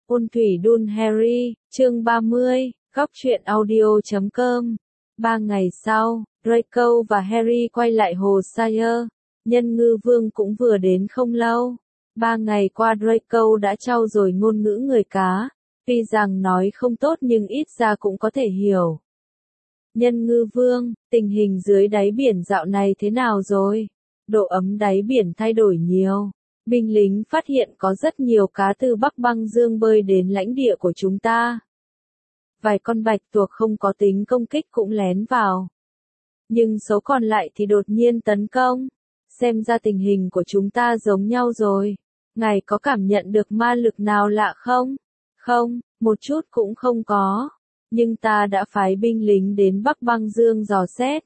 Ôn thủy đun Harry, chương 30, góc truyện audio.com. 3 ngày sau, Draco và Harry quay lại hồ Shire. Nhân ngư vương cũng vừa đến không lâu. 3 ngày qua Draco đã trau dồi ngôn ngữ người cá. Tuy rằng nói không tốt nhưng ít ra cũng có thể hiểu. Nhân ngư vương, tình hình dưới đáy biển dạo này thế nào rồi? Độ ấm đáy biển thay đổi nhiều. Binh lính phát hiện có rất nhiều cá từ Bắc Băng Dương bơi đến lãnh địa của chúng ta. Vài con bạch tuộc không có tính công kích cũng lén vào. Nhưng số còn lại thì đột nhiên tấn công. Xem ra tình hình của chúng ta giống nhau rồi. Ngài có cảm nhận được ma lực nào lạ không? Không, một chút cũng không có. Nhưng ta đã phái binh lính đến Bắc Băng Dương dò xét.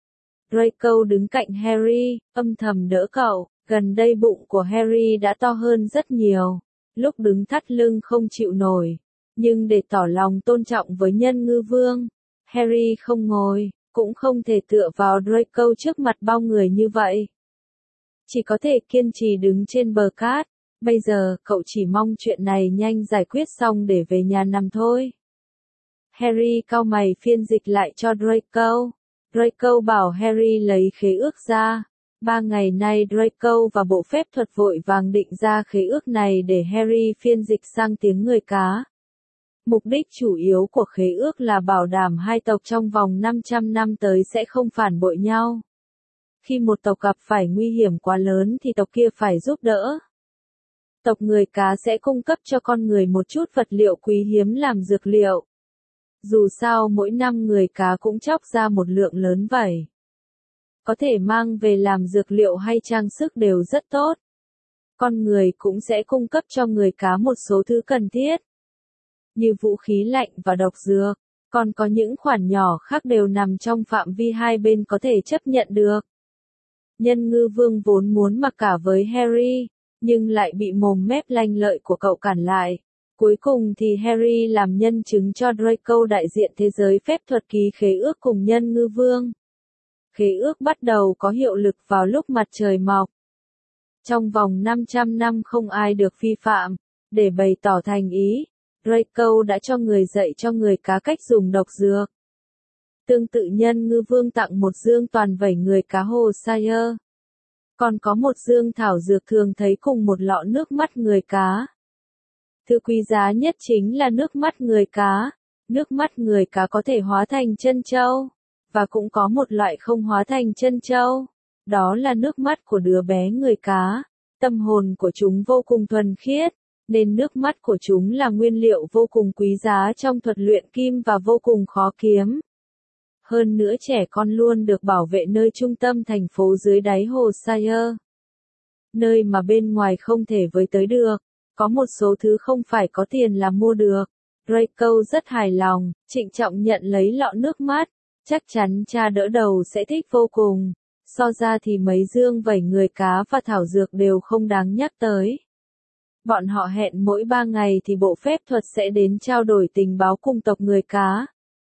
Draco đứng cạnh Harry, âm thầm đỡ cậu. Gần đây bụng của Harry đã to hơn rất nhiều. Lúc đứng thắt lưng không chịu nổi. Nhưng để tỏ lòng tôn trọng với nhân ngư vương, Harry không ngồi, cũng không thể tựa vào Draco trước mặt bao người như vậy. Chỉ có thể kiên trì đứng trên bờ cát. Bây giờ, cậu chỉ mong chuyện này nhanh giải quyết xong để về nhà nằm thôi. Harry cau mày phiên dịch lại cho Draco. Draco bảo Harry lấy khế ước ra. 3 ngày nay Draco và bộ phép thuật vội vàng định ra khế ước này để Harry phiên dịch sang tiếng người cá. Mục đích chủ yếu của khế ước là bảo đảm hai tộc trong vòng 500 năm tới sẽ không phản bội nhau. Khi một tộc gặp phải nguy hiểm quá lớn thì tộc kia phải giúp đỡ. Tộc người cá sẽ cung cấp cho con người một chút vật liệu quý hiếm làm dược liệu. Dù sao mỗi năm người cá cũng chóc ra một lượng lớn vậy. Có thể mang về làm dược liệu hay trang sức đều rất tốt. Con người cũng sẽ cung cấp cho người cá một số thứ cần thiết. Như vũ khí lạnh và độc dược. Còn có những khoản nhỏ khác đều nằm trong phạm vi hai bên có thể chấp nhận được. Nhân ngư vương vốn muốn mặc cả với Harry, nhưng lại bị mồm mép lanh lợi của cậu cản lại. Cuối cùng thì Harry làm nhân chứng cho Draco đại diện thế giới phép thuật ký khế ước cùng nhân ngư vương. Khế ước bắt đầu có hiệu lực vào lúc mặt trời mọc. Trong vòng 500 năm không ai được vi phạm. Để bày tỏ thành ý, Draco đã cho người dạy cho người cá cách dùng độc dược. Tương tự nhân ngư vương tặng một dương toàn vẩy người cá hồ Shire. Còn có một dương thảo dược thường thấy cùng một lọ nước mắt người cá. Thứ quý giá nhất chính là nước mắt người cá. Nước mắt người cá có thể hóa thành trân châu. Và cũng có một loại không hóa thành trân châu. Đó là nước mắt của đứa bé người cá. Tâm hồn của chúng vô cùng thuần khiết. Nên nước mắt của chúng là nguyên liệu vô cùng quý giá trong thuật luyện kim và vô cùng khó kiếm. Hơn nữa trẻ con luôn được bảo vệ nơi trung tâm thành phố dưới đáy hồ Shire. Nơi mà bên ngoài không thể với tới được. Có một số thứ không phải có tiền là mua được. Draco rất hài lòng, trịnh trọng nhận lấy lọ nước mắt. Chắc chắn cha đỡ đầu sẽ thích vô cùng. So ra thì mấy dương vẩy người cá và thảo dược đều không đáng nhắc tới. Bọn họ hẹn mỗi 3 ngày thì bộ phép thuật sẽ đến trao đổi tình báo cùng tộc người cá.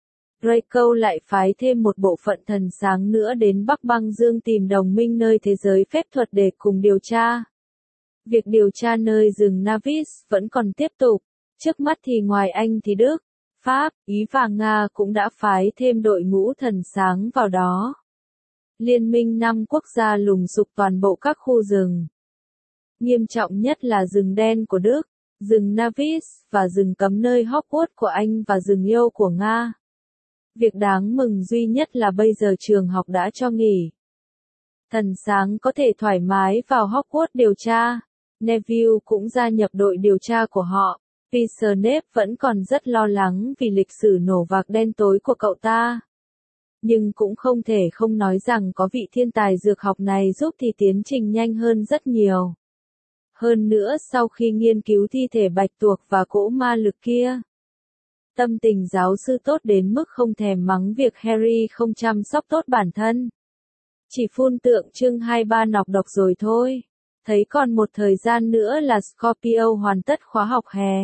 Draco lại phái thêm một bộ phận thần sáng nữa đến Bắc Băng Dương tìm đồng minh nơi thế giới phép thuật để cùng điều tra. Việc điều tra nơi rừng Navis vẫn còn tiếp tục. Trước mắt thì ngoài Anh thì Đức, Pháp, Ý và Nga cũng đã phái thêm đội ngũ thần sáng vào đó. Liên minh 5 quốc gia lùng sục toàn bộ các khu rừng. Nghiêm trọng nhất là rừng đen của Đức, rừng Navis và rừng cấm nơi Hogwarts của Anh và rừng yêu của Nga. Việc đáng mừng duy nhất là bây giờ trường học đã cho nghỉ. Thần sáng có thể thoải mái vào Hogwarts điều tra. Neville cũng gia nhập đội điều tra của họ. Vì Snape vẫn còn rất lo lắng vì lịch sử nổ vạc đen tối của cậu ta. Nhưng cũng không thể không nói rằng có vị thiên tài dược học này giúp thì tiến trình nhanh hơn rất nhiều. Hơn nữa sau khi nghiên cứu thi thể bạch tuộc và cỗ ma lực kia. Tâm tình giáo sư tốt đến mức không thèm mắng việc Harry không chăm sóc tốt bản thân. Chỉ phun tượng trưng 2-3 nọc độc rồi thôi. Thấy còn một thời gian nữa là Scorpio hoàn tất khóa học hè.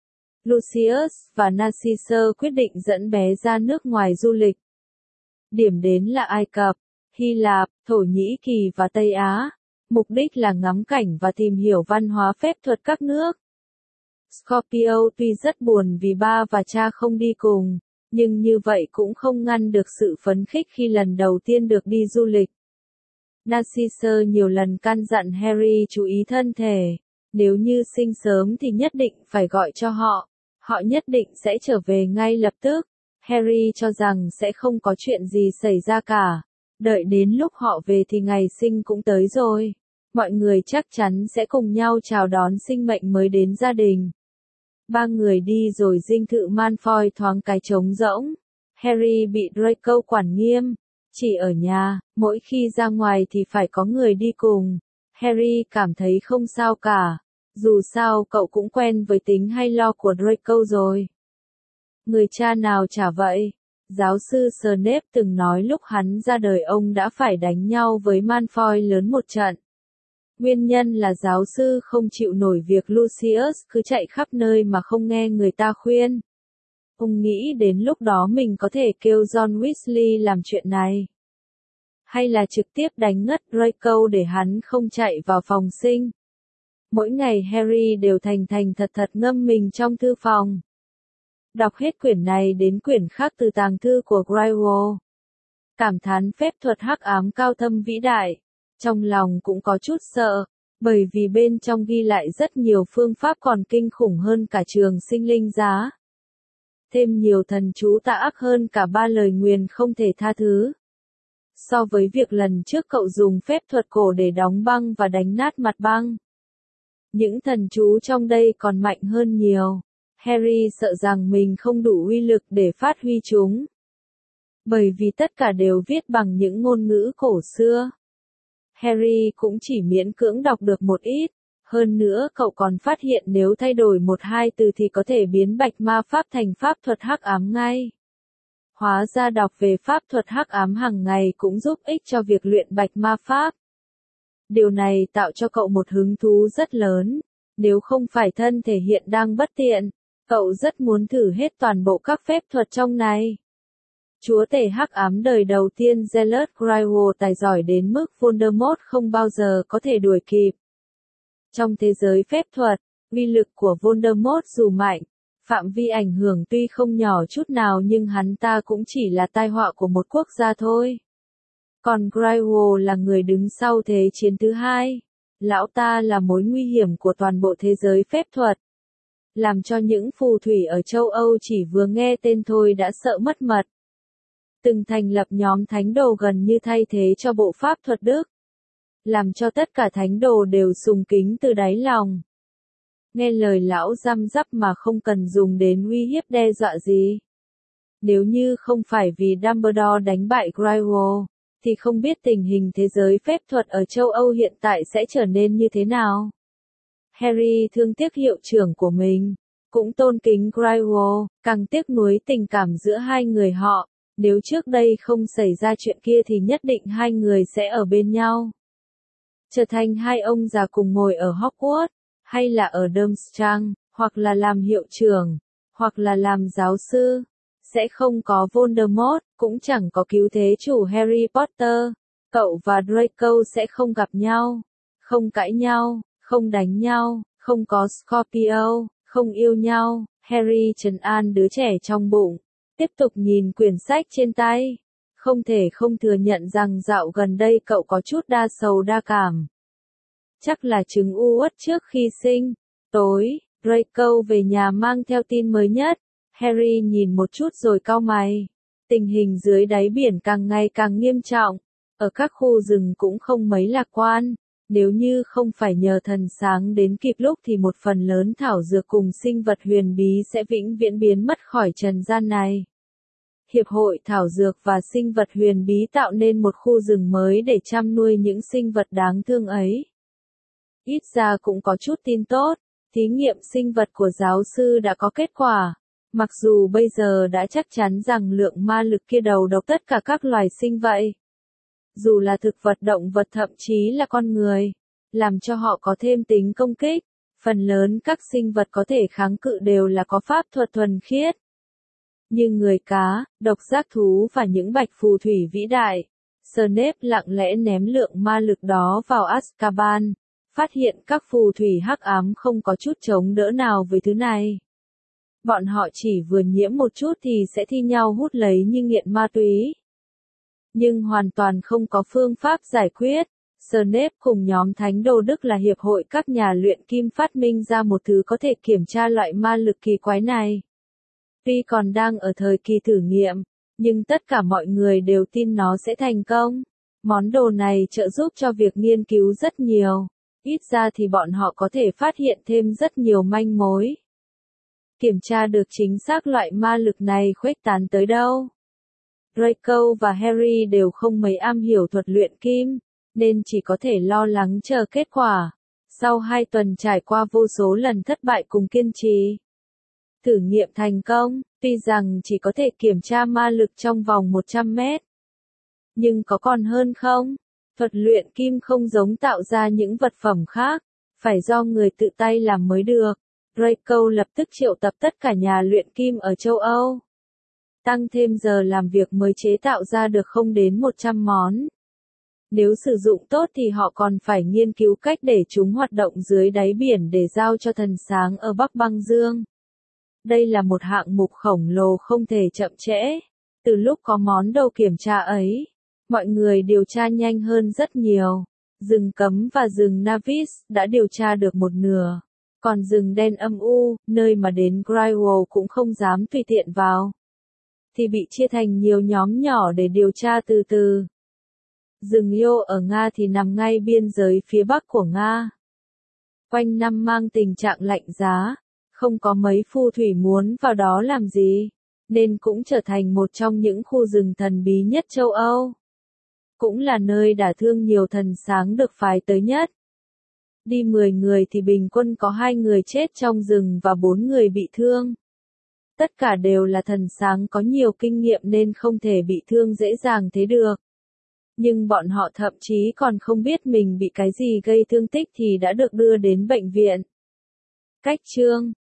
Lucius và Narcissa quyết định dẫn bé ra nước ngoài du lịch. Điểm đến là Ai Cập, Hy Lạp, Thổ Nhĩ Kỳ và Tây Á. Mục đích là ngắm cảnh và tìm hiểu văn hóa phép thuật các nước. Scorpio tuy rất buồn vì ba và cha không đi cùng, nhưng như vậy cũng không ngăn được sự phấn khích khi lần đầu tiên được đi du lịch. Narcissus nhiều lần căn dặn Harry chú ý thân thể, nếu như sinh sớm thì nhất định phải gọi cho họ, họ nhất định sẽ trở về ngay lập tức. Harry cho rằng sẽ không có chuyện gì xảy ra cả, đợi đến lúc họ về thì ngày sinh cũng tới rồi. Mọi người chắc chắn sẽ cùng nhau chào đón sinh mệnh mới đến gia đình. Ba người đi rồi dinh thự Malfoy thoáng cái trống rỗng. Harry bị Draco quản nghiêm, chỉ ở nhà, mỗi khi ra ngoài thì phải có người đi cùng. Harry cảm thấy không sao cả, dù sao cậu cũng quen với tính hay lo của Draco rồi. Người cha nào chả vậy. Giáo sư Snape từng nói lúc hắn ra đời ông đã phải đánh nhau với Malfoy lớn một trận. Nguyên nhân là giáo sư không chịu nổi việc Lucius cứ chạy khắp nơi mà không nghe người ta khuyên. Ông nghĩ đến lúc đó mình có thể kêu John Weasley làm chuyện này. Hay là trực tiếp đánh ngất Draco để hắn không chạy vào phòng sinh. Mỗi ngày Harry đều thành thật ngâm mình trong thư phòng. Đọc hết quyển này đến quyển khác từ tàng thư của Grindelwald. Cảm thán phép thuật hắc ám cao thâm vĩ đại. Trong lòng cũng có chút sợ, bởi vì bên trong ghi lại rất nhiều phương pháp còn kinh khủng hơn cả trường sinh linh giá. Thêm nhiều thần chú tà ác hơn cả 3 lời nguyền không thể tha thứ. So với việc lần trước cậu dùng phép thuật cổ để đóng băng và đánh nát mặt băng. Những thần chú trong đây còn mạnh hơn nhiều. Harry sợ rằng mình không đủ uy lực để phát huy chúng. Bởi vì tất cả đều viết bằng những ngôn ngữ cổ xưa. Harry cũng chỉ miễn cưỡng đọc được một ít. Hơn nữa cậu còn phát hiện nếu thay đổi một hai từ thì có thể biến bạch ma pháp thành pháp thuật hắc ám ngay. Hóa ra đọc về pháp thuật hắc ám hàng ngày cũng giúp ích cho việc luyện bạch ma pháp. Điều này tạo cho cậu một hứng thú rất lớn. Nếu không phải thân thể hiện đang bất tiện, cậu rất muốn thử hết toàn bộ các phép thuật trong này. Chúa tể hắc ám đời đầu tiên Zealot Grindelwald tài giỏi đến mức Voldemort không bao giờ có thể đuổi kịp. Trong thế giới phép thuật, uy lực của Voldemort dù mạnh, phạm vi ảnh hưởng tuy không nhỏ chút nào nhưng hắn ta cũng chỉ là tai họa của một quốc gia thôi. Còn Grindelwald là người đứng sau thế chiến thứ hai. Lão ta là mối nguy hiểm của toàn bộ thế giới phép thuật. Làm cho những phù thủy ở châu Âu chỉ vừa nghe tên thôi đã sợ mất mật. Từng thành lập nhóm thánh đồ gần như thay thế cho bộ pháp thuật Đức. Làm cho tất cả thánh đồ đều sùng kính từ đáy lòng. Nghe lời lão răm rắp mà không cần dùng đến uy hiếp đe dọa gì. Nếu như không phải vì Dumbledore đánh bại Grindelwald, thì không biết tình hình thế giới phép thuật ở châu Âu hiện tại sẽ trở nên như thế nào. Harry thương tiếc hiệu trưởng của mình, cũng tôn kính Grindelwald, càng tiếc nuối tình cảm giữa hai người họ. Nếu trước đây không xảy ra chuyện kia thì nhất định hai người sẽ ở bên nhau. Trở thành hai ông già cùng ngồi ở Hogwarts, hay là ở Durmstrang, hoặc là làm hiệu trưởng, hoặc là làm giáo sư. Sẽ không có Voldemort, cũng chẳng có cứu thế chủ Harry Potter. Cậu và Draco sẽ không gặp nhau, không cãi nhau, không đánh nhau, không có Scorpio, không yêu nhau. Harry trấn an đứa trẻ trong bụng. Tiếp tục nhìn quyển sách trên tay. Không thể không thừa nhận rằng dạo gần đây cậu có chút đa sầu đa cảm. Chắc là chứng u uất trước khi sinh. Tối, Draco về nhà mang theo tin mới nhất. Harry nhìn một chút rồi cau mày. Tình hình dưới đáy biển càng ngày càng nghiêm trọng. Ở các khu rừng cũng không mấy lạc quan. Nếu như không phải nhờ thần sáng đến kịp lúc thì một phần lớn thảo dược cùng sinh vật huyền bí sẽ vĩnh viễn biến mất khỏi trần gian này. Hiệp hội thảo dược và sinh vật huyền bí tạo nên một khu rừng mới để chăm nuôi những sinh vật đáng thương ấy. Ít ra cũng có chút tin tốt, thí nghiệm sinh vật của giáo sư đã có kết quả. Mặc dù bây giờ đã chắc chắn rằng lượng ma lực kia đầu độc tất cả các loài sinh vậy. Dù là thực vật động vật thậm chí là con người, làm cho họ có thêm tính công kích. Phần lớn các sinh vật có thể kháng cự đều là có pháp thuật thuần khiết. Như người cá, độc giác thú và những bạch phù thủy vĩ đại. Snape lặng lẽ ném lượng ma lực đó vào Azkaban. phát hiện các phù thủy hắc ám không có chút chống đỡ nào với thứ này. Bọn họ chỉ vừa nhiễm một chút thì sẽ thi nhau hút lấy như nghiện ma túy. Nhưng hoàn toàn không có phương pháp giải quyết. Snape cùng nhóm Thánh Đồ Đức là hiệp hội các nhà luyện kim phát minh ra một thứ có thể kiểm tra loại ma lực kỳ quái này. Tuy còn đang ở thời kỳ thử nghiệm, nhưng tất cả mọi người đều tin nó sẽ thành công. Món đồ này trợ giúp cho việc nghiên cứu rất nhiều. Ít ra thì bọn họ có thể phát hiện thêm rất nhiều manh mối. Kiểm tra được chính xác loại ma lực này khuếch tán tới đâu. Draco và Harry đều không mấy am hiểu thuật luyện kim, nên chỉ có thể lo lắng chờ kết quả. Sau 2 tuần trải qua vô số lần thất bại cùng kiên trì, thử nghiệm thành công, tuy rằng chỉ có thể kiểm tra ma lực trong vòng 100 mét. Nhưng có còn hơn không? Thuật luyện kim không giống tạo ra những vật phẩm khác, phải do người tự tay làm mới được. Draco lập tức triệu tập tất cả nhà luyện kim ở châu Âu. Tăng thêm giờ làm việc mới chế tạo ra được không đến 100 món. Nếu sử dụng tốt thì họ còn phải nghiên cứu cách để chúng hoạt động dưới đáy biển để giao cho thần sáng ở Bắc Băng Dương. Đây là một hạng mục khổng lồ không thể chậm trễ. Từ lúc có món đồ kiểm tra ấy, mọi người điều tra nhanh hơn rất nhiều. Rừng cấm và rừng Navis đã điều tra được một nửa. Còn rừng đen âm u, nơi mà đến Grindelwald cũng không dám tùy tiện vào, thì bị chia thành nhiều nhóm nhỏ để điều tra từ từ. Rừng Io ở Nga thì nằm ngay biên giới phía bắc của Nga. Quanh năm mang tình trạng lạnh giá, không có mấy phù thủy muốn vào đó làm gì, nên cũng trở thành một trong những khu rừng thần bí nhất châu Âu. Cũng là nơi đả thương nhiều thần sáng được phái tới nhất. Đi 10 người thì bình quân có 2 người chết trong rừng và 4 người bị thương. Tất cả đều là thần sáng có nhiều kinh nghiệm nên không thể bị thương dễ dàng thế được. Nhưng bọn họ thậm chí còn không biết mình bị cái gì gây thương tích thì đã được đưa đến bệnh viện. Cách chương